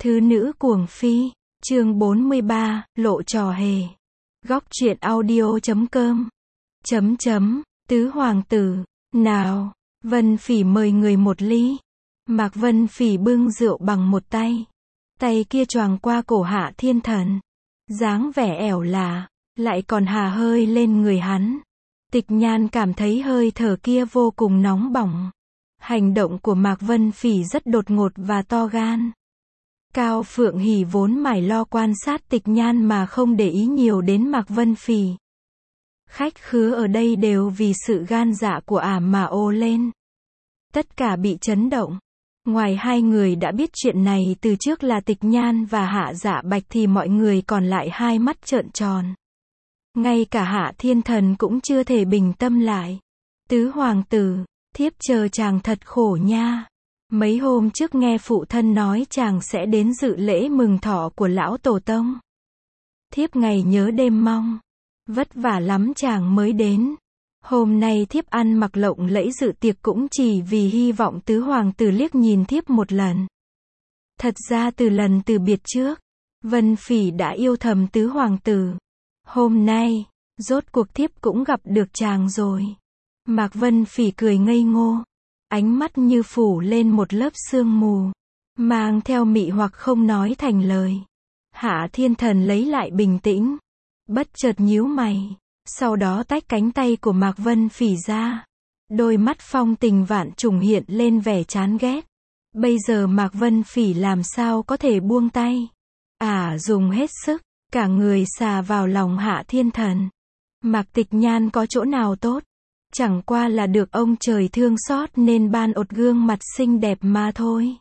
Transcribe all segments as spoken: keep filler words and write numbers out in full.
Thứ nữ cuồng phi, chương bốn mươi ba, lộ trò hề. Góc truyện audio chấm com. Chấm chấm, tứ hoàng tử, nào, Vân Phỉ mời người một ly. Mạc Vân Phỉ bưng rượu bằng một tay. Tay kia choàng qua cổ Hạ Thiên Thần. Dáng vẻ ẻo lả, lại còn hà hơi lên người hắn. Tịch Nhan cảm thấy hơi thở kia vô cùng nóng bỏng. Hành động của Mạc Vân Phỉ rất đột ngột và to gan. Cao Phượng Hỉ vốn mải lo quan sát Tịch Nhan mà không để ý nhiều đến Mạc Vân Phỉ. Khách khứa ở đây đều vì sự gan dạ của ả mà ồ lên. Tất cả bị chấn động. Ngoài hai người đã biết chuyện này từ trước là Tịch Nhan và Hạ Dạ Bạch thì mọi người còn lại hai mắt trợn tròn. Ngay cả Hạ Thiên Thần cũng chưa thể bình tâm lại. Tứ hoàng tử, thiếp chờ chàng thật khổ nha. Mấy hôm trước nghe phụ thân nói chàng sẽ đến dự lễ mừng thọ của lão tổ tông. Thiếp ngày nhớ đêm mong. Vất vả lắm chàng mới đến. Hôm nay thiếp ăn mặc lộng lẫy dự tiệc cũng chỉ vì hy vọng tứ hoàng tử liếc nhìn thiếp một lần. Thật ra từ lần từ biệt trước, Vân Phỉ đã yêu thầm tứ hoàng tử. Hôm nay, rốt cuộc thiếp cũng gặp được chàng rồi. Mạc Vân Phỉ cười ngây ngô. Ánh mắt như phủ lên một lớp sương mù. Mang theo mị hoặc không nói thành lời. Hạ Thiên Thần lấy lại bình tĩnh. Bất chợt nhíu mày. Sau đó tách cánh tay của Mạc Vân Phỉ ra. Đôi mắt phong tình vạn trùng hiện lên vẻ chán ghét. Bây giờ Mạc Vân Phỉ làm sao có thể buông tay. Ả à, dùng hết sức. Cả người xà vào lòng Hạ Thiên Thần. Mạc Tịch Nhan có chỗ nào tốt. Chẳng qua là được ông trời thương xót nên ban ột gương mặt xinh đẹp mà thôi.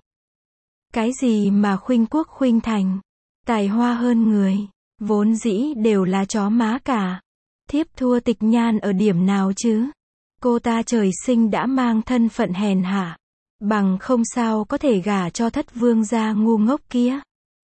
Cái gì mà khuynh quốc khuynh thành. Tài hoa hơn người. Vốn dĩ đều là chó má cả. Thiếp thua Tịch Nhan ở điểm nào chứ? Cô ta trời sinh đã mang thân phận hèn hạ. Bằng không sao có thể gả cho thất vương gia ngu ngốc kia.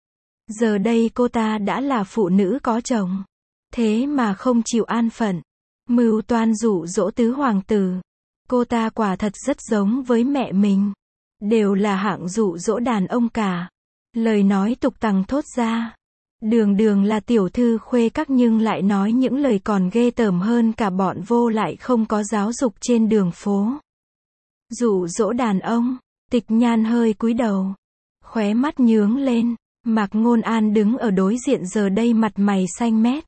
Giờ đây cô ta đã là phụ nữ có chồng. Thế mà không chịu an phận. Mưu toan dụ dỗ tứ hoàng tử. Cô ta quả thật rất giống với mẹ mình. Đều là hạng dụ dỗ đàn ông cả. Lời nói tục tằng thốt ra. Đường đường là tiểu thư khuê các nhưng lại nói những lời còn ghê tởm hơn cả bọn vô lại không có giáo dục trên đường phố. Dụ dỗ đàn ông. Tịch Nhan hơi cúi đầu. Khóe mắt nhướng lên. Mạc Ngôn An đứng ở đối diện giờ đây mặt mày xanh mét.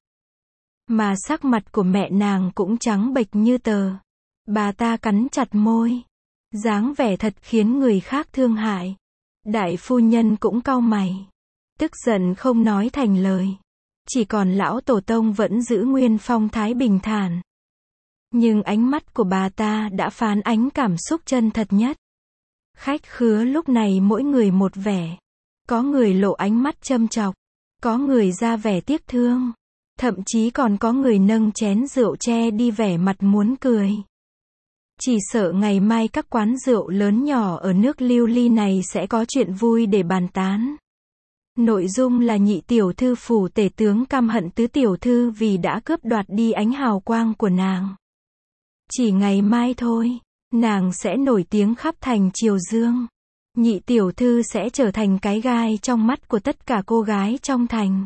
Mà sắc mặt của mẹ nàng cũng trắng bệch như tờ. Bà ta cắn chặt môi. Dáng vẻ thật khiến người khác thương hại. Đại phu nhân cũng cau mày. Tức giận không nói thành lời. Chỉ còn lão tổ tông vẫn giữ nguyên phong thái bình thản. Nhưng ánh mắt của bà ta đã phán ánh cảm xúc chân thật nhất. Khách khứa lúc này mỗi người một vẻ. Có người lộ ánh mắt châm chọc. Có người ra vẻ tiếc thương. Thậm chí còn có người nâng chén rượu che đi vẻ mặt muốn cười. Chỉ sợ ngày mai các quán rượu lớn nhỏ ở nước Lưu Ly này sẽ có chuyện vui để bàn tán. Nội dung là nhị tiểu thư phủ tể tướng căm hận tứ tiểu thư vì đã cướp đoạt đi ánh hào quang của nàng. Chỉ ngày mai thôi, nàng sẽ nổi tiếng khắp thành Triều Dương. Nhị tiểu thư sẽ trở thành cái gai trong mắt của tất cả cô gái trong thành.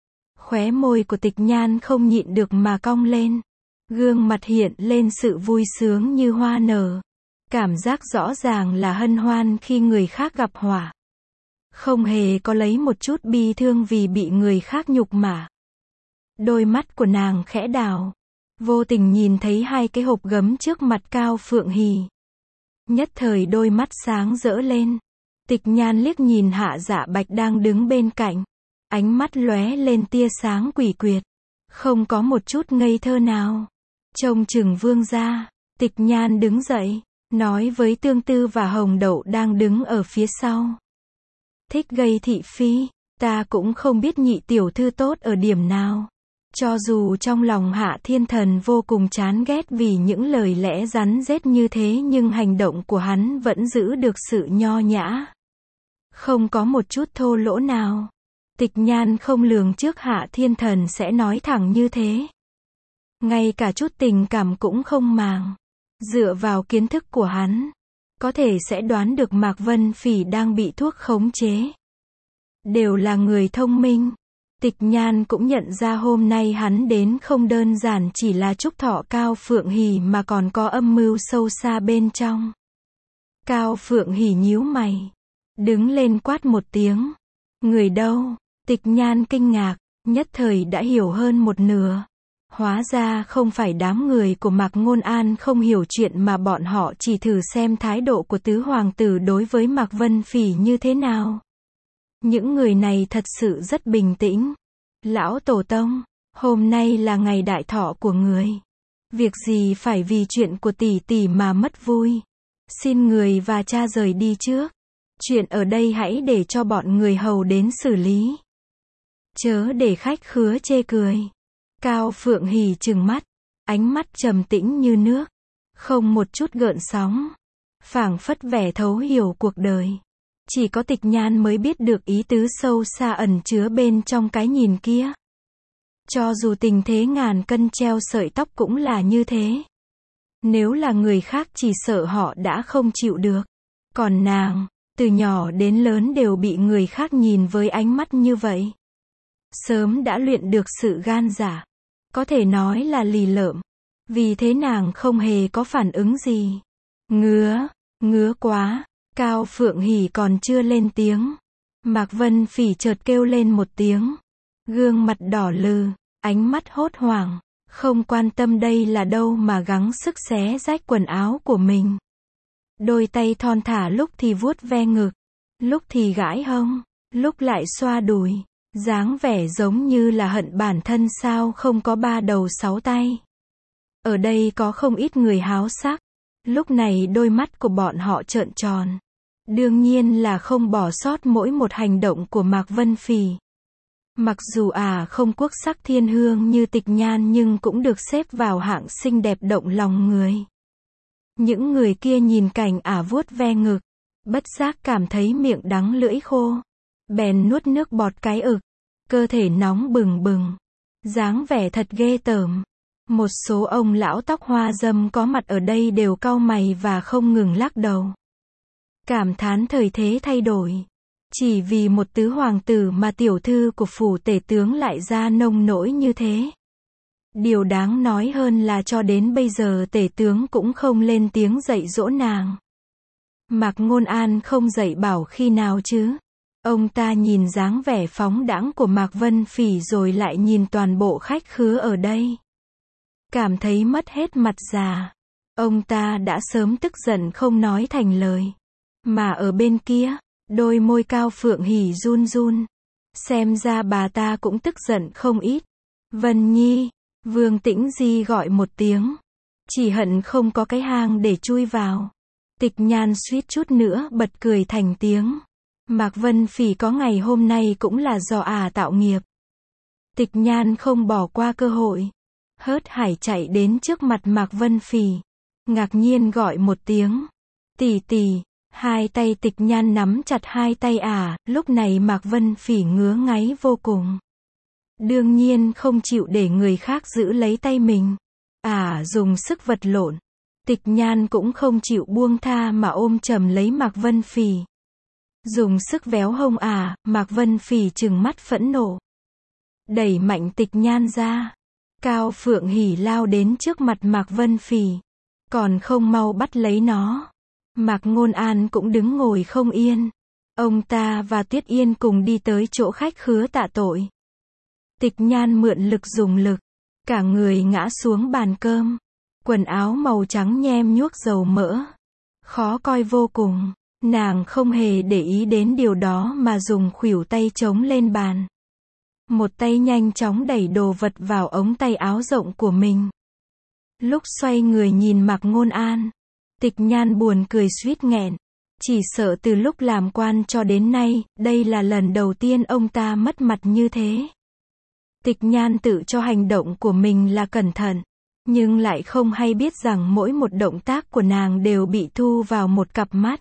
Khóe môi của Tịch Nhan không nhịn được mà cong lên. Gương mặt hiện lên sự vui sướng như hoa nở. Cảm giác rõ ràng là hân hoan khi người khác gặp họa. Không hề có lấy một chút bi thương vì bị người khác nhục mạ. Đôi mắt của nàng khẽ đảo. Vô tình nhìn thấy hai cái hộp gấm trước mặt Cao Phượng Hỉ. Nhất thời đôi mắt sáng rỡ lên. Tịch Nhan liếc nhìn Hạ Dạ Bạch đang đứng bên cạnh. Ánh mắt lóe lên tia sáng quỷ quyệt. Không có một chút ngây thơ nào. Trông chừng vương gia. Tịch Nhan đứng dậy. Nói với Tương Tư và Hồng Đậu đang đứng ở phía sau. Thích gây thị phi. Ta cũng không biết nhị tiểu thư tốt ở điểm nào. Cho dù trong lòng Hạ Thiên Thần vô cùng chán ghét vì những lời lẽ rắn rết như thế nhưng hành động của hắn vẫn giữ được sự nho nhã. Không có một chút thô lỗ nào. Tịch Nhan không lường trước Hạ Thiên Thần sẽ nói thẳng như thế. Ngay cả chút tình cảm cũng không màng. Dựa vào kiến thức của hắn, có thể sẽ đoán được Mạc Vân Phỉ đang bị thuốc khống chế. đều là người thông minh. Tịch Nhan cũng nhận ra hôm nay hắn đến không đơn giản chỉ là chúc thọ Cao Phượng Hỷ mà còn có âm mưu sâu xa bên trong. Cao Phượng Hỷ nhíu mày, đứng lên quát một tiếng. Người đâu? Tịch Nhan kinh ngạc, nhất thời đã hiểu hơn một nửa. Hóa ra không phải đám người của Mạc Ngôn An không hiểu chuyện mà bọn họ chỉ thử xem thái độ của tứ hoàng tử đối với Mạc Vân Phỉ như thế nào. Những người này thật sự rất bình tĩnh. Lão Tổ Tông, hôm nay là ngày đại thọ của người. Việc gì phải vì chuyện của tỷ tỷ mà mất vui. Xin người và cha rời đi trước. Chuyện ở đây hãy để cho bọn người hầu đến xử lý. Chớ để khách khứa chê cười. Cao Phượng Hỷ trừng mắt, ánh mắt trầm tĩnh như nước, không một chút gợn sóng, phảng phất vẻ thấu hiểu cuộc đời. Chỉ có Tịch Nhan mới biết được ý tứ sâu xa ẩn chứa bên trong cái nhìn kia. Cho dù tình thế ngàn cân treo sợi tóc cũng là như thế. Nếu là người khác chỉ sợ họ đã không chịu được. Còn nàng, từ nhỏ đến lớn đều bị người khác nhìn với ánh mắt như vậy. Sớm đã luyện được sự gan dạ. Có thể nói là lì lợm. Vì thế nàng không hề có phản ứng gì. Ngứa, ngứa quá. Cao Phượng Hỷ còn chưa lên tiếng. Mạc Vân Phỉ chợt kêu lên một tiếng. Gương mặt đỏ lừ, ánh mắt hốt hoảng, không quan tâm đây là đâu mà gắng sức xé rách quần áo của mình. Đôi tay thon thả lúc thì vuốt ve ngực, lúc thì gãi hông, lúc lại xoa đùi. Dáng vẻ giống như là hận bản thân sao không có ba đầu sáu tay. Ở đây có không ít người háo sắc. Lúc này đôi mắt của bọn họ trợn tròn. Đương nhiên là không bỏ sót mỗi một hành động của Mạc Vân Phỉ. Mặc dù à không quốc sắc thiên hương như Tịch Nhan nhưng cũng được xếp vào hạng xinh đẹp động lòng người. Những người kia nhìn cảnh ả vuốt ve ngực, bất giác cảm thấy miệng đắng lưỡi khô. Bèn nuốt nước bọt cái ực, cơ thể nóng bừng bừng, dáng vẻ thật ghê tởm. Một số ông lão tóc hoa râm có mặt ở đây đều cau mày và không ngừng lắc đầu. Cảm thán thời thế thay đổi. Chỉ vì một tứ hoàng tử mà tiểu thư của phủ tể tướng lại ra nông nỗi như thế. Điều đáng nói hơn là cho đến bây giờ tể tướng cũng không lên tiếng dạy dỗ nàng. Mạc Ngôn An không dạy bảo khi nào chứ. Ông ta nhìn dáng vẻ phóng đãng của Mạc Vân Phỉ rồi lại nhìn toàn bộ khách khứa ở đây. Cảm thấy mất hết mặt già. Ông ta đã sớm tức giận không nói thành lời. Mà ở bên kia, đôi môi Cao Phượng Hỷ run run. Xem ra bà ta cũng tức giận không ít. Vân Nhi, Vương Tĩnh Di gọi một tiếng. Chỉ hận không có cái hang để chui vào. Tịch Nhan suýt chút nữa bật cười thành tiếng. Mạc Vân Phỉ có ngày hôm nay cũng là do ả tạo nghiệp. Tịch Nhan không bỏ qua cơ hội. Hớt hải chạy đến trước mặt Mạc Vân Phỉ. Ngạc nhiên gọi một tiếng. Tỷ tỷ. Hai tay Tịch Nhan nắm chặt hai tay ả, lúc này Mạc Vân Phỉ ngứa ngáy vô cùng. Đương nhiên không chịu để người khác giữ lấy tay mình. Ả dùng sức vật lộn. Tịch Nhan cũng không chịu buông tha mà ôm chầm lấy Mạc Vân Phỉ. Dùng sức véo hông ả, Mạc Vân Phỉ trừng mắt phẫn nộ. Đẩy mạnh Tịch Nhan ra. Cao Phượng Hỷ lao đến trước mặt Mạc Vân Phỉ. Còn không mau bắt lấy nó. Mạc Ngôn An cũng đứng ngồi không yên. Ông ta và Tuyết Yên cùng đi tới chỗ khách khứa tạ tội. Tịch Nhan mượn lực dùng lực. Cả người ngã xuống bàn cơm. Quần áo màu trắng nhem nhuốc dầu mỡ. Khó coi vô cùng. Nàng không hề để ý đến điều đó mà dùng khuỷu tay chống lên bàn. Một tay nhanh chóng đẩy đồ vật vào ống tay áo rộng của mình. Lúc xoay người nhìn Mạc Ngôn An, Tịch Nhan buồn cười suýt nghẹn. Chỉ sợ từ lúc làm quan cho đến nay, đây là lần đầu tiên ông ta mất mặt như thế. Tịch Nhan tự cho hành động của mình là cẩn thận, nhưng lại không hay biết rằng mỗi một động tác của nàng đều bị thu vào một cặp mắt.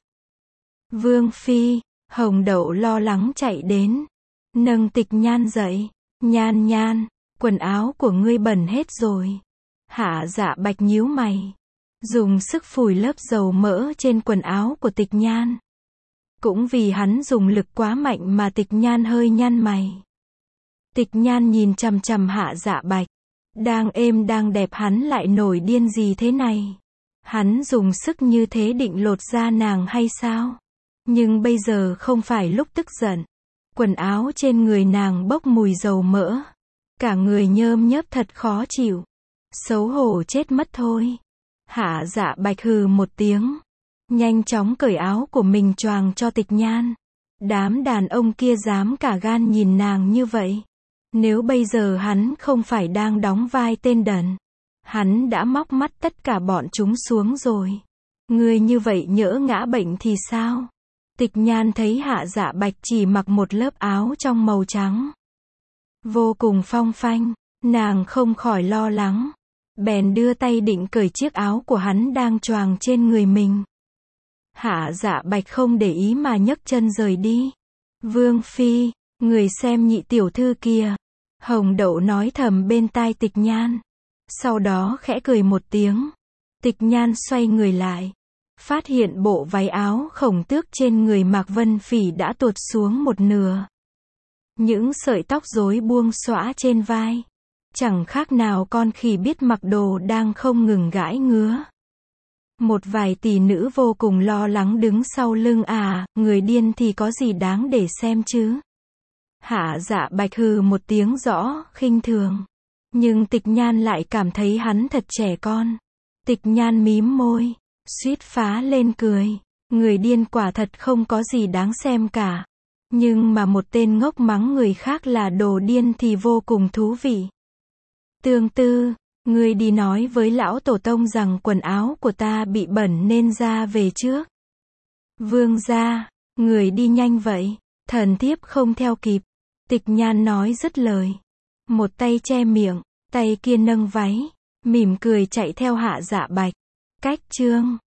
Vương Phi, Hồng Đậu lo lắng chạy đến, nâng Tịch Nhan dậy. Nhan Nhan, quần áo của ngươi bẩn hết rồi. Hạ Dạ Bạch nhíu mày, dùng sức phủi lớp dầu mỡ trên quần áo của Tịch Nhan. Cũng vì hắn dùng lực quá mạnh mà Tịch Nhan hơi nhăn mày. Tịch Nhan nhìn chằm chằm Hạ Dạ Bạch. Đang êm đang đẹp hắn lại nổi điên gì thế này? Hắn dùng sức như thế định lột da nàng hay sao? Nhưng bây giờ không phải lúc tức giận. Quần áo trên người nàng bốc mùi dầu mỡ. Cả người nhơm nhớp thật khó chịu. Xấu hổ chết mất thôi. Hạ Dạ Bạch hừ một tiếng. Nhanh chóng cởi áo của mình choàng cho Tịch Nhan. Đám đàn ông kia dám cả gan nhìn nàng như vậy. Nếu bây giờ hắn không phải đang đóng vai tên đần, hắn đã móc mắt tất cả bọn chúng xuống rồi. Người như vậy nhỡ ngã bệnh thì sao? Tịch Nhan thấy Hạ Dạ Bạch chỉ mặc một lớp áo trong màu trắng, vô cùng phong phanh, nàng không khỏi lo lắng. Bèn đưa tay định cởi chiếc áo của hắn đang choàng trên người mình. Hạ Dạ Bạch không để ý mà nhấc chân rời đi. Vương Phi, người xem nhị tiểu thư kia. Hồng Đậu nói thầm bên tai Tịch Nhan. Sau đó khẽ cười một tiếng. Tịch Nhan xoay người lại. Phát hiện bộ váy áo khổng tước trên người Mạc Vân Phỉ đã tuột xuống một nửa. Những sợi tóc rối buông xõa trên vai. Chẳng khác nào con khỉ biết mặc đồ đang không ngừng gãi ngứa. Một vài tỷ nữ vô cùng lo lắng đứng sau lưng. À, người điên thì có gì đáng để xem chứ? Hạ Dạ Bạch hừ một tiếng rõ, khinh thường. Nhưng Tịch Nhan lại cảm thấy hắn thật trẻ con. Tịch Nhan mím môi, suýt phá lên cười. Người điên quả thật không có gì đáng xem cả. Nhưng mà một tên ngốc mắng người khác là đồ điên thì vô cùng thú vị. Tương Tư, ngươi đi nói với lão tổ tông rằng quần áo của ta bị bẩn nên ra về trước. Vương gia, người đi nhanh vậy, thần thiếp không theo kịp. Tịch Nhan nói dứt lời. Một tay che miệng, tay kia nâng váy, mỉm cười chạy theo Hạ Dạ Bạch. Cách chương